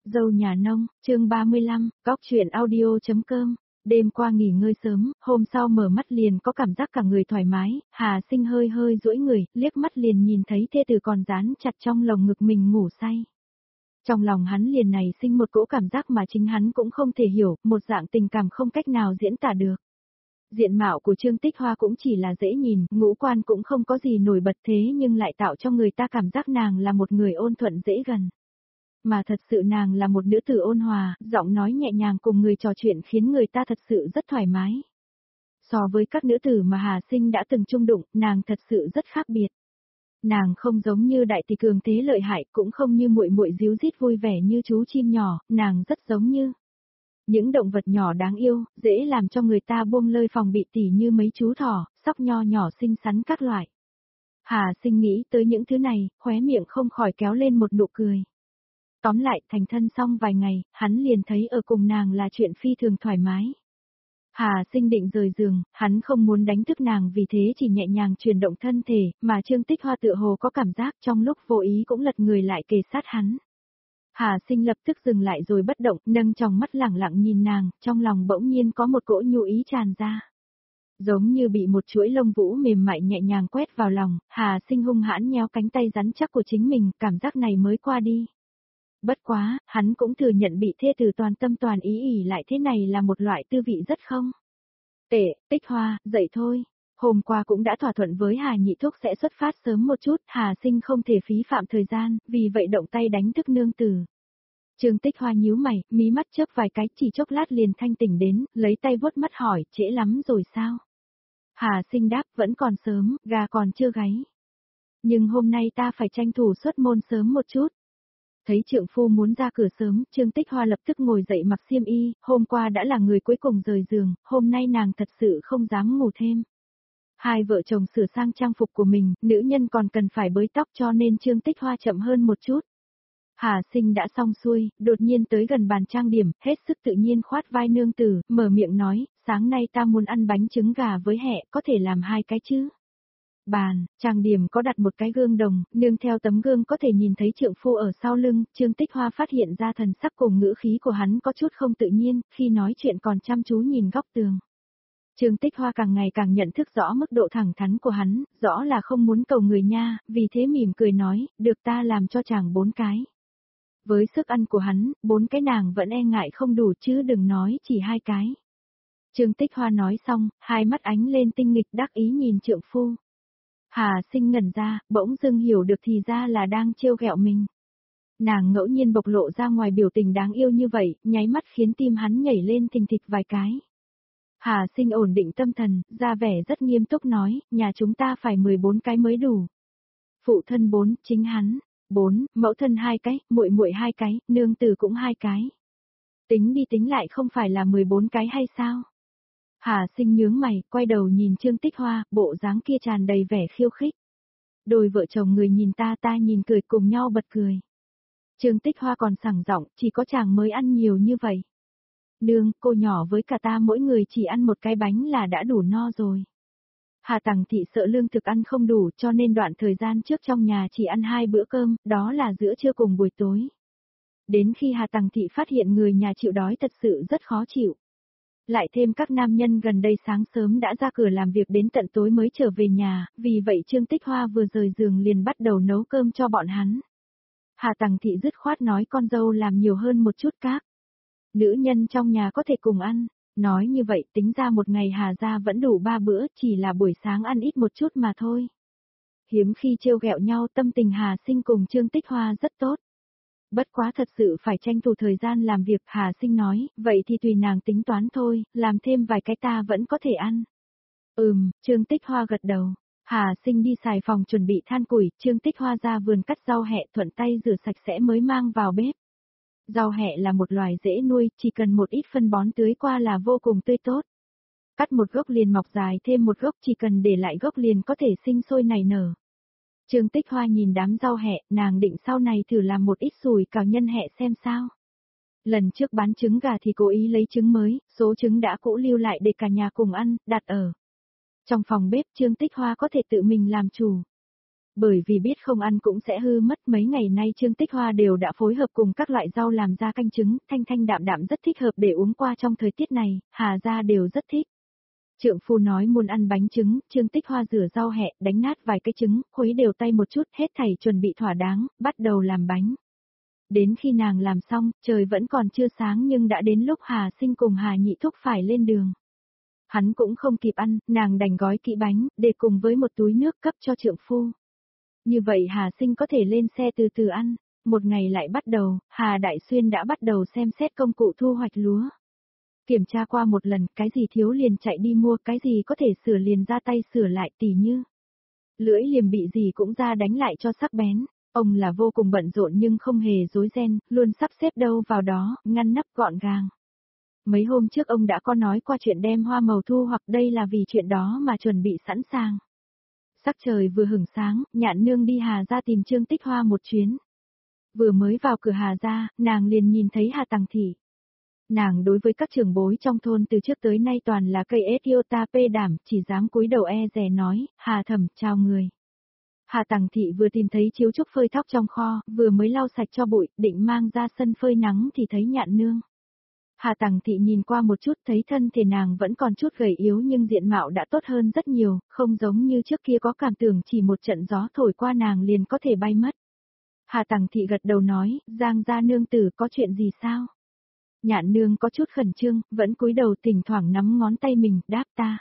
Dâu nhà nông, chương 35, góc chuyện audio.com. Đêm qua nghỉ ngơi sớm, hôm sau mở mắt liền có cảm giác cả người thoải mái, Hà Sinh hơi hơi duỗi người, liếc mắt liền nhìn thấy thê tử còn dán chặt trong lồng ngực mình ngủ say. Trong lòng hắn liền này sinh một cỗ cảm giác mà chính hắn cũng không thể hiểu, một dạng tình cảm không cách nào diễn tả được. Diện mạo của Trương Tích Hoa cũng chỉ là dễ nhìn, ngũ quan cũng không có gì nổi bật thế nhưng lại tạo cho người ta cảm giác nàng là một người ôn thuận dễ gần. Mà thật sự nàng là một nữ tử ôn hòa, giọng nói nhẹ nhàng cùng người trò chuyện khiến người ta thật sự rất thoải mái. So với các nữ tử mà Hà Sinh đã từng chung đụng, nàng thật sự rất khác biệt. Nàng không giống như đại tỷ cường thế lợi hại, cũng không như muội muội díu dít vui vẻ như chú chim nhỏ, nàng rất giống như những động vật nhỏ đáng yêu, dễ làm cho người ta buông lơi phòng bị tỉ như mấy chú thỏ, sóc nho nhỏ xinh xắn các loại. Hà Sinh nghĩ tới những thứ này, khóe miệng không khỏi kéo lên một nụ cười. Tóm lại, thành thân xong vài ngày, hắn liền thấy ở cùng nàng là chuyện phi thường thoải mái. Hà Sinh định rời giường, hắn không muốn đánh thức nàng vì thế chỉ nhẹ nhàng chuyển động thân thể, mà Trương Tích Hoa tựa hồ có cảm giác trong lúc vô ý cũng lật người lại kề sát hắn. Hà Sinh lập tức dừng lại rồi bất động, nâng tròng mắt lẳng lặng nhìn nàng, trong lòng bỗng nhiên có một cỗ nhu ý tràn ra. Giống như bị một chuỗi lông vũ mềm mại nhẹ nhàng quét vào lòng, Hà Sinh hung hãn nhéo cánh tay rắn chắc của chính mình, cảm giác này mới qua đi. Bất quá, hắn cũng thừa nhận bị thê tử toàn tâm toàn ý ỉ lại thế này là một loại tư vị rất không tệ. Tích Hoa, dậy thôi. Hôm qua cũng đã thỏa thuận với Hà Nhị Thúc sẽ xuất phát sớm một chút, Hà Sinh không thể phí phạm thời gian, vì vậy động tay đánh thức nương tử. Trương Tích Hoa nhíu mày, mí mắt chớp vài cái, chỉ chốc lát liền thanh tỉnh đến, lấy tay vuốt mắt hỏi, trễ lắm rồi sao? Hà Sinh đáp, vẫn còn sớm, gà còn chưa gáy. Nhưng hôm nay ta phải tranh thủ xuất môn sớm một chút. Thấy trượng phu muốn ra cửa sớm, Trương Tích Hoa lập tức ngồi dậy mặc xiêm y, hôm qua đã là người cuối cùng rời giường, hôm nay nàng thật sự không dám ngủ thêm. Hai vợ chồng sửa sang trang phục của mình, nữ nhân còn cần phải bới tóc cho nên Trương Tích Hoa chậm hơn một chút. Hà Sinh đã xong xuôi, đột nhiên tới gần bàn trang điểm, hết sức tự nhiên khoát vai nương tử, mở miệng nói, sáng nay ta muốn ăn bánh trứng gà với hẹ, có thể làm 2 cái chứ? Bàn, trang điểm có đặt một cái gương đồng, nương theo tấm gương có thể nhìn thấy trượng phu ở sau lưng, Trương Tích Hoa phát hiện ra thần sắc cùng ngữ khí của hắn có chút không tự nhiên, khi nói chuyện còn chăm chú nhìn góc tường. Trương Tích Hoa càng ngày càng nhận thức rõ mức độ thẳng thắn của hắn, rõ là không muốn cầu người nha, vì thế mỉm cười nói, được ta làm cho chàng 4 cái. Với sức ăn của hắn, 4 cái nàng vẫn e ngại không đủ chứ đừng nói chỉ 2 cái. Trương Tích Hoa nói xong, hai mắt ánh lên tinh nghịch đắc ý nhìn trượng phu. Hà Sinh ngẩn ra, bỗng dưng hiểu được thì ra là đang trêu ghẹo mình. Nàng ngẫu nhiên bộc lộ ra ngoài biểu tình đáng yêu như vậy, nháy mắt khiến tim hắn nhảy lên thình thịch vài cái. Hà Sinh ổn định tâm thần, ra vẻ rất nghiêm túc nói, nhà chúng ta phải 14 cái mới đủ. Phụ thân 4, chính hắn, 4, mẫu thân 2 cái, muội muội 2 cái, nương tử cũng 2 cái. Tính đi tính lại không phải là 14 cái hay sao? Hà Sinh nhướng mày, quay đầu nhìn Trương Tích Hoa, bộ dáng kia tràn đầy vẻ khiêu khích. Đôi vợ chồng người nhìn ta nhìn cười cùng nhau bật cười. Trương Tích Hoa còn sảng giọng, chỉ có chàng mới ăn nhiều như vậy. Nương, cô nhỏ với cả ta mỗi người chỉ ăn một cái bánh là đã đủ no rồi. Hà Tằng Thị sợ lương thực ăn không đủ cho nên đoạn thời gian trước trong nhà chỉ ăn 2 bữa cơm, đó là giữa trưa cùng buổi tối. Đến khi Hà Tằng Thị phát hiện người nhà chịu đói thật sự rất khó chịu. Lại thêm các nam nhân gần đây sáng sớm đã ra cửa làm việc đến tận tối mới trở về nhà, vì vậy Trương Tích Hoa vừa rời giường liền bắt đầu nấu cơm cho bọn hắn. Hà Tằng Thị dứt khoát nói con dâu làm nhiều hơn một chút các nữ nhân trong nhà có thể cùng ăn. Nói như vậy tính ra một ngày Hà gia vẫn đủ 3 bữa, chỉ là buổi sáng ăn ít một chút mà thôi. Hiếm khi trêu ghẹo nhau, tâm tình Hà Sinh cùng Trương Tích Hoa rất tốt. Bất quá thật sự phải tranh thủ thời gian làm việc, Hà Sinh nói, vậy thì tùy nàng tính toán thôi, làm thêm vài cái ta vẫn có thể ăn. Trương Tích Hoa gật đầu. Hà Sinh đi xài phòng chuẩn bị than củi, Trương Tích Hoa ra vườn cắt rau hẹ thuận tay rửa sạch sẽ mới mang vào bếp. Rau hẹ là một loài dễ nuôi, chỉ cần một ít phân bón tưới qua là vô cùng tươi tốt. Cắt một gốc liền mọc dài thêm một gốc, chỉ cần để lại gốc liền có thể sinh sôi nảy nở. Trương Tích Hoa nhìn đám rau hẹ, nàng định sau này thử làm một ít sủi cảo nhân hẹ xem sao. Lần trước bán trứng gà thì cố ý lấy trứng mới, số trứng đã cũ lưu lại để cả nhà cùng ăn, đặt ở trong phòng bếp. Trương Tích Hoa có thể tự mình làm chủ. Bởi vì biết không ăn cũng sẽ hư mất, mấy ngày nay Trương Tích Hoa đều đã phối hợp cùng các loại rau làm ra canh trứng, thanh thanh đạm đạm rất thích hợp để uống qua trong thời tiết này, Hà gia đều rất thích. Trượng phu nói muốn ăn bánh trứng, Trương Tích Hoa rửa rau hẹ, đánh nát vài cái trứng, khuấy đều tay một chút, hết thảy chuẩn bị thỏa đáng, bắt đầu làm bánh. Đến khi nàng làm xong, trời vẫn còn chưa sáng nhưng đã đến lúc Hà Sinh cùng Hà Nhị Thúc phải lên đường. Hắn cũng không kịp ăn, nàng đành gói kỹ bánh, để cùng với một túi nước cấp cho trượng phu. Như vậy Hà Sinh có thể lên xe từ từ ăn. Một ngày lại bắt đầu, Hà Đại Xuyên đã bắt đầu xem xét công cụ thu hoạch lúa. Kiểm tra qua một lần, cái gì thiếu liền chạy đi mua, cái gì có thể sửa liền ra tay sửa lại, tỉ như lưỡi liềm bị gì cũng ra đánh lại cho sắc bén. Ông là vô cùng bận rộn nhưng không hề rối ren, luôn sắp xếp đâu vào đó, ngăn nắp gọn gàng. Mấy hôm trước ông đã có nói qua chuyện đem hoa màu thu hoặc đây là vì chuyện đó mà chuẩn bị sẵn sàng. Sắc trời vừa hửng sáng, Nhạn Nương đi Hà ra tìm Trương Tích Hoa một chuyến. Vừa mới vào cửa Hà ra, nàng liền nhìn thấy Hà Tằng Thị. Nàng đối với các trưởng bối trong thôn từ trước tới nay toàn là cây ết yêu ta pê đảm, chỉ dám cúi đầu e dè nói, Hà thẩm, chào người. Hà Tằng Thị vừa tìm thấy chiếu trúc phơi thóc trong kho, vừa mới lau sạch cho bụi, định mang ra sân phơi nắng thì thấy Nhạn Nương. Hà Tằng Thị nhìn qua một chút thấy thân thể nàng vẫn còn chút gầy yếu nhưng diện mạo đã tốt hơn rất nhiều, không giống như trước kia có cảm tưởng chỉ một trận gió thổi qua nàng liền có thể bay mất. Hà Tằng Thị gật đầu nói, Giang gia nương tử có chuyện gì sao? Nhạn Nương có chút khẩn trương, vẫn cúi đầu thỉnh thoảng nắm ngón tay mình, đáp ta.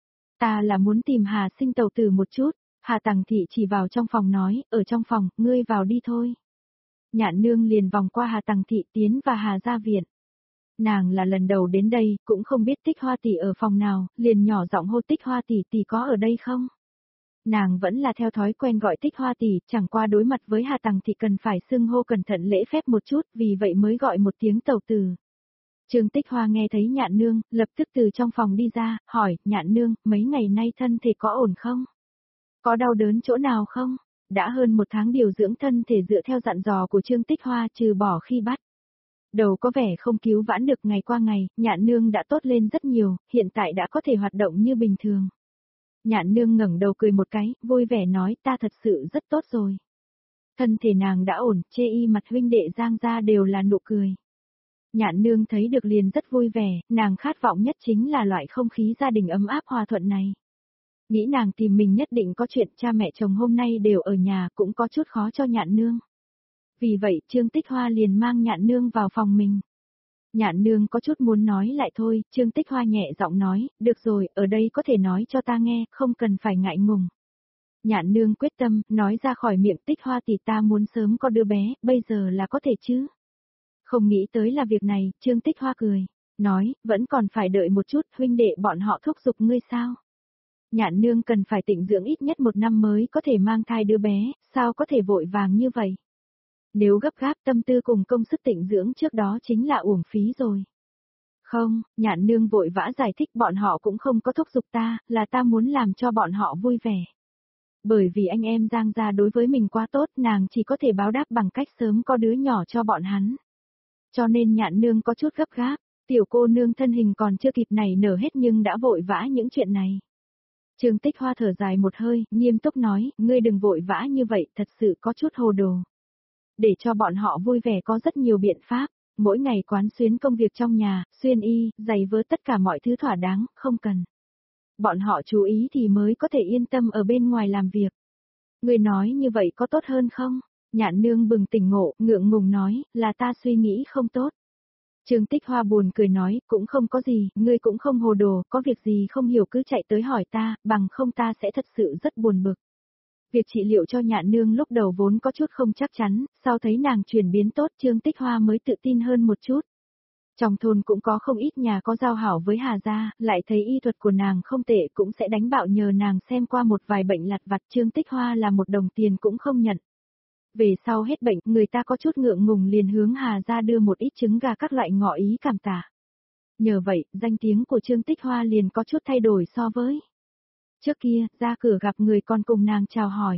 Ta là muốn tìm Hà Sinh tẩu tử một chút. Hà Tằng Thị chỉ vào trong phòng nói, ở trong phòng, ngươi vào đi thôi. Nhạn Nương liền vòng qua Hà Tằng Thị tiến và Hà gia viện. Nàng là lần đầu đến đây, cũng không biết Tích Hoa tỷ ở phòng nào, liền nhỏ giọng hô Tích Hoa tỷ có ở đây không? Nàng vẫn là theo thói quen gọi Tích Hoa tỷ, chẳng qua đối mặt với Hà Tằng Thị cần phải xưng hô cẩn thận lễ phép một chút, vì vậy mới gọi một tiếng tẩu tử. Trương Tích Hoa nghe thấy Nhạn Nương, lập tức từ trong phòng đi ra, hỏi, Nhạn Nương, mấy ngày nay thân thể có ổn không? Có đau đớn chỗ nào không? Đã hơn một tháng điều dưỡng thân thể dựa theo dặn dò của Trương Tích Hoa trừ bỏ khi bắt. Đầu có vẻ không cứu vãn được ngày qua ngày, Nhạn Nương đã tốt lên rất nhiều, hiện tại đã có thể hoạt động như bình thường. Nhạn Nương ngẩng đầu cười một cái, vui vẻ nói ta thật sự rất tốt rồi. Thân thể nàng đã ổn, chê y mặt huynh đệ Giang gia đều là nụ cười. Nhạn Nương thấy được liền rất vui vẻ, nàng khát vọng nhất chính là loại không khí gia đình ấm áp hòa thuận này. Nghĩ nàng tìm mình nhất định có chuyện cha mẹ chồng hôm nay đều ở nhà cũng có chút khó cho Nhạn Nương. Vì vậy Trương Tích Hoa liền mang Nhạn Nương vào phòng mình. Nhạn Nương có chút muốn nói lại thôi, Trương Tích Hoa nhẹ giọng nói, được rồi, ở đây có thể nói cho ta nghe, không cần phải ngại ngùng. Nhạn Nương quyết tâm, nói ra khỏi miệng Tích Hoa thì ta muốn sớm có đứa bé, bây giờ là có thể chứ. Không nghĩ tới là việc này, Trương Tích Hoa cười, nói, vẫn còn phải đợi một chút, huynh đệ bọn họ thúc giục ngươi sao? Nhạn Nương cần phải tịnh dưỡng ít nhất 1 năm mới có thể mang thai đứa bé, sao có thể vội vàng như vậy? Nếu gấp gáp tâm tư cùng công sức tịnh dưỡng trước đó chính là uổng phí rồi. Không, Nhạn Nương vội vã giải thích bọn họ cũng không có thúc giục ta, là ta muốn làm cho bọn họ vui vẻ. Bởi vì anh em Giang gia đối với mình quá tốt, nàng chỉ có thể báo đáp bằng cách sớm có đứa nhỏ cho bọn hắn. Cho nên Nhạn Nương có chút gấp gáp, tiểu cô nương thân hình còn chưa kịp nảy nở hết nhưng đã vội vã những chuyện này. Trương Tích Hoa thở dài một hơi, nghiêm túc nói, ngươi đừng vội vã như vậy, thật sự có chút hồ đồ. Để cho bọn họ vui vẻ có rất nhiều biện pháp, mỗi ngày quán xuyến công việc trong nhà, xuyên y, giày vớ tất cả mọi thứ thỏa đáng, không cần. Bọn họ chú ý thì mới có thể yên tâm ở bên ngoài làm việc. Ngươi nói như vậy có tốt hơn không? Nhạn Nương bừng tỉnh ngộ, ngượng ngùng nói, là ta suy nghĩ không tốt. Trương Tích Hoa buồn cười nói, cũng không có gì, ngươi cũng không hồ đồ, có việc gì không hiểu cứ chạy tới hỏi ta, bằng không ta sẽ thật sự rất buồn bực. Việc trị liệu cho Nhạn Nương lúc đầu vốn có chút không chắc chắn, sau thấy nàng chuyển biến tốt Trương Tích Hoa mới tự tin hơn một chút. Trong thôn cũng có không ít nhà có giao hảo với Hà gia, lại thấy y thuật của nàng không tệ cũng sẽ đánh bạo nhờ nàng xem qua một vài bệnh lặt vặt Trương Tích Hoa là 1 đồng tiền cũng không nhận. Về sau hết bệnh, người ta có chút ngượng ngùng liền hướng Hà gia đưa một ít trứng gà các loại ngỏ ý cảm tạ. Nhờ vậy, danh tiếng của Trương Tích Hoa liền có chút thay đổi so với trước kia, ra cửa gặp người còn cùng nàng chào hỏi.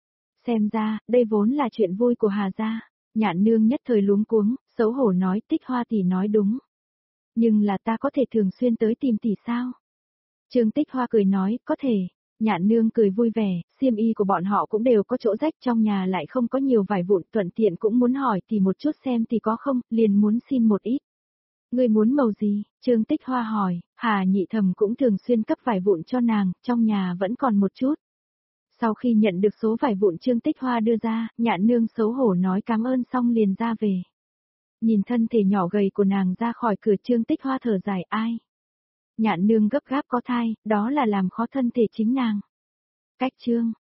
Xem ra, đây vốn là chuyện vui của Hà gia. Nhạn Nương nhất thời luống cuống, xấu hổ nói Tích Hoa tỷ nói đúng. Nhưng là ta có thể thường xuyên tới tìm tỷ sao? Trương Tích Hoa cười nói, có thể. Nhạn nương cười vui vẻ, xiêm y của bọn họ cũng đều có chỗ rách, trong nhà lại không có nhiều vải vụn, thuận tiện cũng muốn hỏi thì một chút xem thì có không, liền muốn xin một ít. Ngươi muốn màu gì? Trương Tích Hoa hỏi, Hà Nhị Thẩm cũng thường xuyên cấp vải vụn cho nàng, trong nhà vẫn còn một chút. Sau khi nhận được số vải vụn Trương Tích Hoa đưa ra, Nhạn nương xấu hổ nói cảm ơn xong liền ra về. Nhìn thân thể nhỏ gầy của nàng ra khỏi cửa, Trương Tích Hoa thở dài, ai? Nhạn nương gấp gáp có thai, đó là làm khó thân thể chính nàng. Cách chương